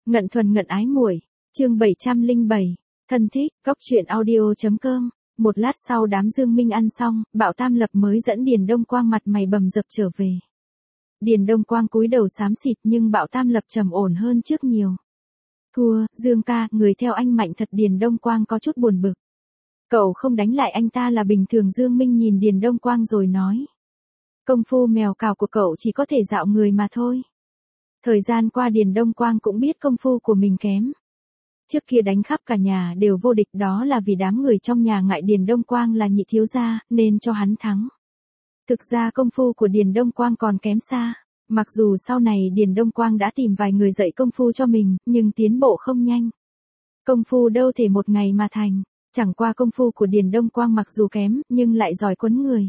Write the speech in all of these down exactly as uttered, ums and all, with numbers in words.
Ngận thuần ngận ái muội, chương bảy trăm lẻ bảy, thân thích, góc truyện audio.com. Một lát sau đám Dương Minh ăn xong, Bảo Tam Lập mới dẫn Điền Đông Quang mặt mày bầm dập trở về. Điền Đông Quang cúi đầu xám xịt nhưng Bảo Tam Lập trầm ổn hơn trước nhiều. Thua, Dương ca, người theo anh mạnh thật. Điền Đông Quang có chút buồn bực. Cậu không đánh lại anh ta là bình thường. Dương Minh nhìn Điền Đông Quang rồi nói. Công phu mèo cào của cậu chỉ có thể dạo người mà thôi. Thời gian qua Điền Đông Quang cũng biết công phu của mình kém. Trước kia đánh khắp cả nhà đều vô địch, đó là vì đám người trong nhà ngại Điền Đông Quang là nhị thiếu gia, nên cho hắn thắng. Thực ra công phu của Điền Đông Quang còn kém xa. Mặc dù sau này Điền Đông Quang đã tìm vài người dạy công phu cho mình, nhưng tiến bộ không nhanh. Công phu đâu thể một ngày mà thành. Chẳng qua công phu của Điền Đông Quang mặc dù kém, nhưng lại giỏi quấn người.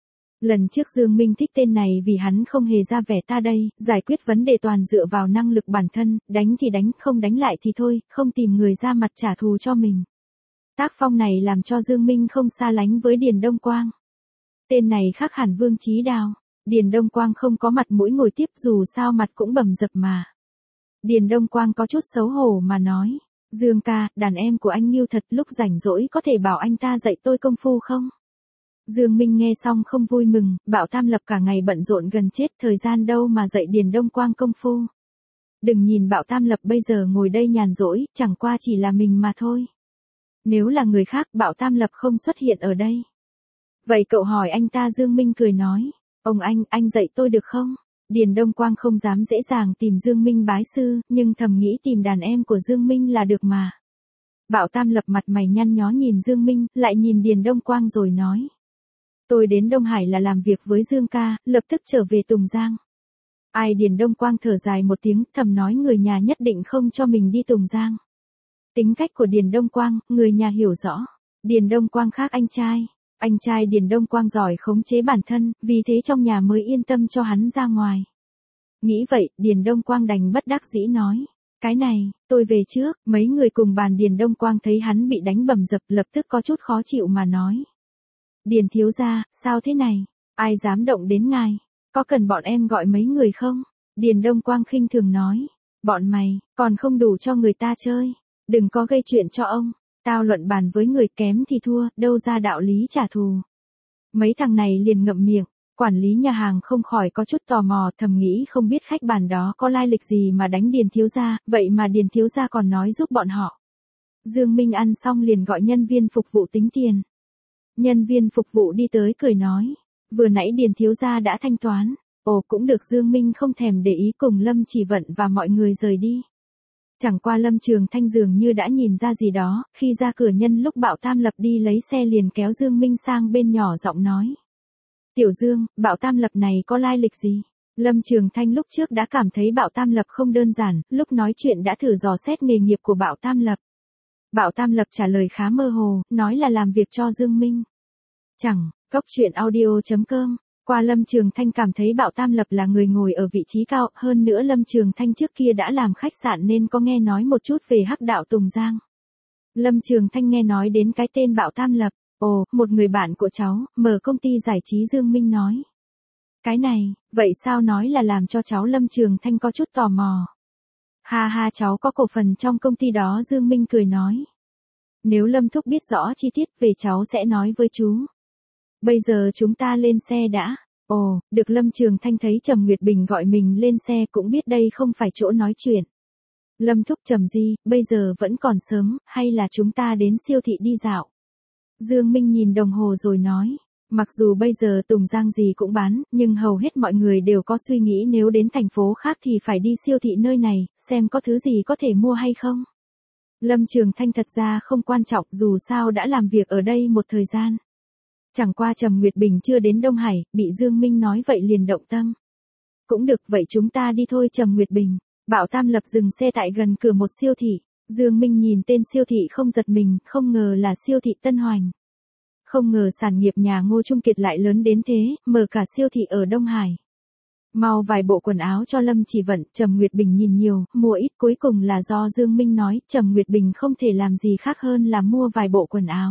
Lần trước Dương Minh thích tên này vì hắn không hề ra vẻ ta đây, giải quyết vấn đề toàn dựa vào năng lực bản thân, đánh thì đánh, không đánh lại thì thôi, không tìm người ra mặt trả thù cho mình. Tác phong này làm cho Dương Minh không xa lánh với Điền Đông Quang. Tên này khác hẳn Vương Chí Đào. Điền Đông Quang không có mặt mũi ngồi tiếp, dù sao mặt cũng bầm dập mà. Điền Đông Quang có chút xấu hổ mà nói, Dương ca, đàn em của anh Nghiêu thật, lúc rảnh rỗi có thể bảo anh ta dạy tôi công phu không? Dương Minh nghe xong không vui mừng, Bảo Tam Lập cả ngày bận rộn gần chết, thời gian đâu mà dạy Điền Đông Quang công phu. Đừng nhìn Bảo Tam Lập bây giờ ngồi đây nhàn rỗi, chẳng qua chỉ là mình mà thôi. Nếu là người khác, Bảo Tam Lập không xuất hiện ở đây. Vậy cậu hỏi anh ta. Dương Minh cười nói, ông anh, anh dạy tôi được không? Điền Đông Quang không dám dễ dàng tìm Dương Minh bái sư, nhưng thầm nghĩ tìm đàn em của Dương Minh là được mà. Bảo Tam Lập mặt mày nhăn nhó nhìn Dương Minh, lại nhìn Điền Đông Quang rồi nói. Tôi đến Đông Hải là làm việc với Dương ca, lập tức trở về Tùng Giang. Ai? Điền Đông Quang thở dài một tiếng, thầm nói người nhà nhất định không cho mình đi Tùng Giang. Tính cách của Điền Đông Quang, người nhà hiểu rõ. Điền Đông Quang khác anh trai. Anh trai Điền Đông Quang giỏi khống chế bản thân, vì thế trong nhà mới yên tâm cho hắn ra ngoài. Nghĩ vậy, Điền Đông Quang đành bất đắc dĩ nói. Cái này, tôi về trước. Mấy người cùng bàn Điền Đông Quang thấy hắn bị đánh bầm dập, lập tức có chút khó chịu mà nói. Điền thiếu gia, sao thế này? Ai dám động đến ngài? Có cần bọn em gọi mấy người không? Điền Đông Quang khinh thường nói. Bọn mày, còn không đủ cho người ta chơi. Đừng có gây chuyện cho ông. Tao luận bàn với người kém thì thua, đâu ra đạo lý trả thù. Mấy thằng này liền ngậm miệng. Quản lý nhà hàng không khỏi có chút tò mò, thầm nghĩ không biết khách bàn đó có lai lịch gì mà đánh Điền thiếu gia, vậy mà Điền thiếu gia còn nói giúp bọn họ. Dương Minh ăn xong liền gọi nhân viên phục vụ tính tiền. Nhân viên phục vụ đi tới cười nói, vừa nãy Điền thiếu gia đã thanh toán. Ồ, cũng được. Dương Minh không thèm để ý, cùng Lâm Chỉ Vận và mọi người rời đi. Chẳng qua Lâm Trường Thanh dường như đã nhìn ra gì đó, khi ra cửa nhân lúc Bảo Tam Lập đi lấy xe liền kéo Dương Minh sang bên nhỏ giọng nói. Tiểu Dương, Bảo Tam Lập này có lai lịch gì? Lâm Trường Thanh lúc trước đã cảm thấy Bảo Tam Lập không đơn giản, lúc nói chuyện đã thử dò xét nghề nghiệp của Bảo Tam Lập. Bảo Tam Lập trả lời khá mơ hồ, nói là làm việc cho Dương Minh. Chẳng, góc truyện audio.com. Qua Lâm Trường Thanh cảm thấy Bảo Tam Lập là người ngồi ở vị trí cao, hơn nữa Lâm Trường Thanh trước kia đã làm khách sạn nên có nghe nói một chút về hắc đạo Tùng Giang. Lâm Trường Thanh nghe nói đến cái tên Bảo Tam Lập, ồ, một người bạn của cháu, mở công ty giải trí. Dương Minh nói. Cái này, vậy sao nói là làm cho cháu? Lâm Trường Thanh có chút tò mò. Ha ha, cháu có cổ phần trong công ty đó. Dương Minh cười nói. Nếu Lâm thúc biết rõ chi tiết về cháu sẽ nói với chú. Bây giờ chúng ta lên xe đã. Ồ, được. Lâm Trường Thanh thấy Trầm Nguyệt Bình gọi mình lên xe cũng biết đây không phải chỗ nói chuyện. Lâm thúc, Trầm Di, bây giờ vẫn còn sớm, hay là chúng ta đến siêu thị đi dạo? Dương Minh nhìn đồng hồ rồi nói. Mặc dù bây giờ Tùng Giang gì cũng bán, nhưng hầu hết mọi người đều có suy nghĩ nếu đến thành phố khác thì phải đi siêu thị nơi này, xem có thứ gì có thể mua hay không. Lâm Trường Thanh thật ra không quan trọng, dù sao đã làm việc ở đây một thời gian. Chẳng qua Trầm Nguyệt Bình chưa đến Đông Hải, bị Dương Minh nói vậy liền động tâm. Cũng được, vậy chúng ta đi thôi. Trầm Nguyệt Bình. Bảo Tam Lập dừng xe tại gần cửa một siêu thị. Dương Minh nhìn tên siêu thị không giật mình, không ngờ là siêu thị Tân Hoành. Không ngờ sản nghiệp nhà Ngô Trung Kiệt lại lớn đến thế, mở cả siêu thị ở Đông Hải. Mau vài bộ quần áo cho Lâm Chỉ Vận. Trầm Nguyệt Bình nhìn nhiều, mua ít, cuối cùng là do Dương Minh nói, Trầm Nguyệt Bình không thể làm gì khác hơn là mua vài bộ quần áo.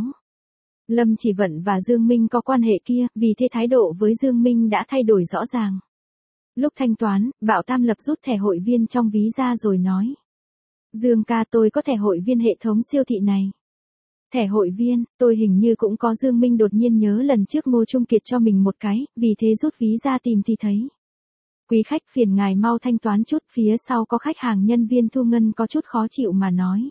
Lâm Chỉ Vận và Dương Minh có quan hệ kia, vì thế thái độ với Dương Minh đã thay đổi rõ ràng. Lúc thanh toán, Bảo Tam Lập rút thẻ hội viên trong ví ra rồi nói. Dương ca tôi có thẻ hội viên hệ thống siêu thị này. Thẻ hội viên, tôi hình như cũng có. Dương Minh đột nhiên nhớ lần trước Ngô Trung Kiệt cho mình một cái, vì thế rút ví ra tìm thì thấy. Quý khách phiền ngài mau thanh toán chút, phía sau có khách hàng. Nhân viên thu ngân có chút khó chịu mà nói.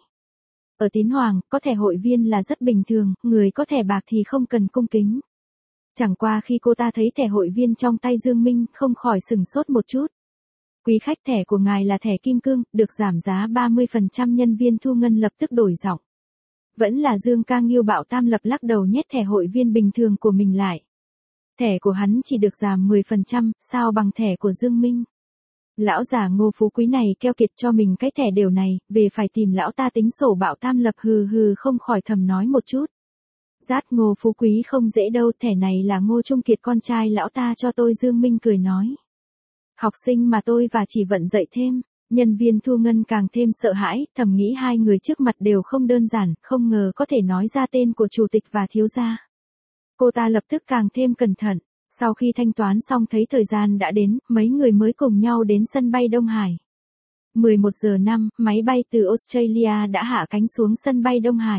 Ở Tín Hoàng, có thẻ hội viên là rất bình thường, người có thẻ bạc thì không cần cung kính. Chẳng qua khi cô ta thấy thẻ hội viên trong tay Dương Minh, không khỏi sừng sốt một chút. Quý khách, thẻ của ngài là thẻ kim cương, được giảm giá ba mươi phần trăm. Nhân viên thu ngân lập tức đổi giọng. Vẫn là Dương ca. Ngưu Bảo Tam Lập lắc đầu nhét thẻ hội viên bình thường của mình lại. Thẻ của hắn chỉ được giảm mười phần trăm, sao bằng thẻ của Dương Minh. Lão già Ngô Phú Quý này keo kiệt cho mình cái thẻ đều này, về phải tìm lão ta tính sổ. Bảo Tam Lập hừ hừ không khỏi thầm nói một chút. Rát Ngô Phú Quý không dễ đâu, thẻ này là Ngô Trung Kiệt con trai lão ta cho tôi. Dương Minh cười nói. Học sinh mà tôi và chỉ vận dạy thêm. Nhân viên thu ngân càng thêm sợ hãi, thầm nghĩ hai người trước mặt đều không đơn giản, không ngờ có thể nói ra tên của chủ tịch và thiếu gia. Cô ta lập tức càng thêm cẩn thận. Sau khi thanh toán xong thấy thời gian đã đến, mấy người mới cùng nhau đến sân bay Đông Hải. mười một giờ năm, máy bay từ Australia đã hạ cánh xuống sân bay Đông Hải.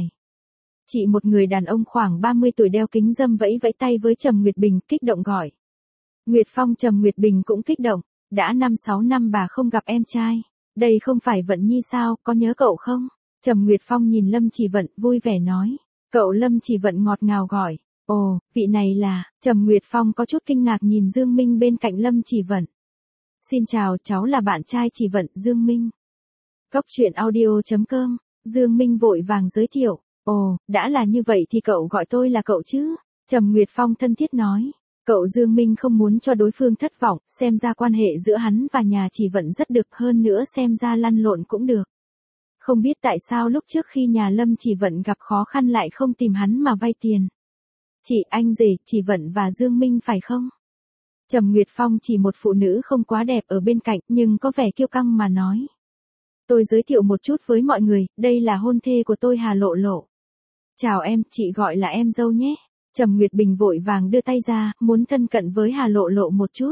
Chị một người đàn ông khoảng ba mươi tuổi đeo kính râm vẫy vẫy tay với Trầm Nguyệt Bình, kích động gọi. Nguyệt Phong. Trầm Nguyệt Bình cũng kích động. Đã năm sáu năm bà không gặp em trai. Đây không phải Vận Nhi sao, có nhớ cậu không? Trầm Nguyệt Phong nhìn Lâm Chỉ Vận, vui vẻ nói. Cậu. Lâm Chỉ Vận ngọt ngào gọi. Ồ, vị này là. Trầm Nguyệt Phong có chút kinh ngạc nhìn Dương Minh bên cạnh Lâm Chỉ Vận. Xin chào, cháu là bạn trai Chỉ Vận, Dương Minh. Cốc truyện audio chấm com. Dương Minh vội vàng giới thiệu. Ồ, đã là như vậy thì cậu gọi tôi là cậu chứ? Trầm Nguyệt Phong thân thiết nói. Cậu. Dương Minh không muốn cho đối phương thất vọng, xem ra quan hệ giữa hắn và nhà Chỉ Vận rất được, hơn nữa xem ra lăn lộn cũng được. Không biết tại sao lúc trước khi nhà Lâm Chỉ Vận gặp khó khăn lại không tìm hắn mà vay tiền. Chị, anh rể, Chỉ Vận và Dương Minh phải không? Trầm Nguyệt Phong chỉ một phụ nữ không quá đẹp ở bên cạnh nhưng có vẻ kiêu căng mà nói. Tôi giới thiệu một chút với mọi người, đây là hôn thê của tôi Hà Lộ Lộ. Chào em, chị gọi là em dâu nhé. Trầm Nguyệt Bình vội vàng đưa tay ra, muốn thân cận với Hà Lộ Lộ một chút.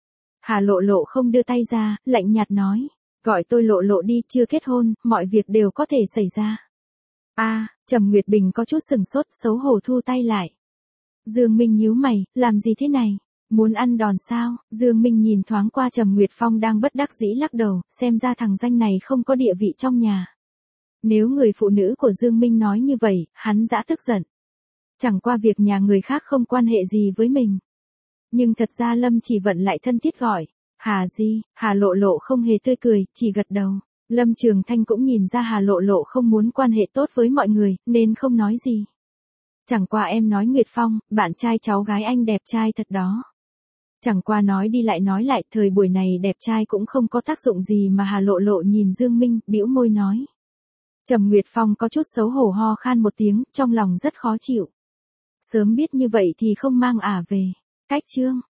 Hà Lộ Lộ không đưa tay ra, lạnh nhạt nói. Gọi tôi Lộ Lộ đi, chưa kết hôn, mọi việc đều có thể xảy ra. A, à, Trầm Nguyệt Bình có chút sừng sốt, xấu hổ thu tay lại. Dương Minh nhíu mày, làm gì thế này? Muốn ăn đòn sao? Dương Minh nhìn thoáng qua Trầm Nguyệt Phong đang bất đắc dĩ lắc đầu, xem ra thằng danh này không có địa vị trong nhà. Nếu người phụ nữ của Dương Minh nói như vậy, hắn dã tức giận. Chẳng qua việc nhà người khác không quan hệ gì với mình. Nhưng thật ra Lâm Chỉ Vận lại thân thiết gọi. Hà gì? Hà Lộ Lộ không hề tươi cười, chỉ gật đầu. Lâm Trường Thanh cũng nhìn ra Hà Lộ Lộ không muốn quan hệ tốt với mọi người, nên không nói gì. Chẳng qua em nói Nguyệt Phong, bạn trai cháu gái anh đẹp trai thật đó. Chẳng qua nói đi lại nói lại, thời buổi này đẹp trai cũng không có tác dụng gì mà. Hà Lộ Lộ nhìn Dương Minh, bĩu môi nói. Trầm Nguyệt Phong có chút xấu hổ ho khan một tiếng, trong lòng rất khó chịu. Sớm biết như vậy thì không mang ả về. Cách chương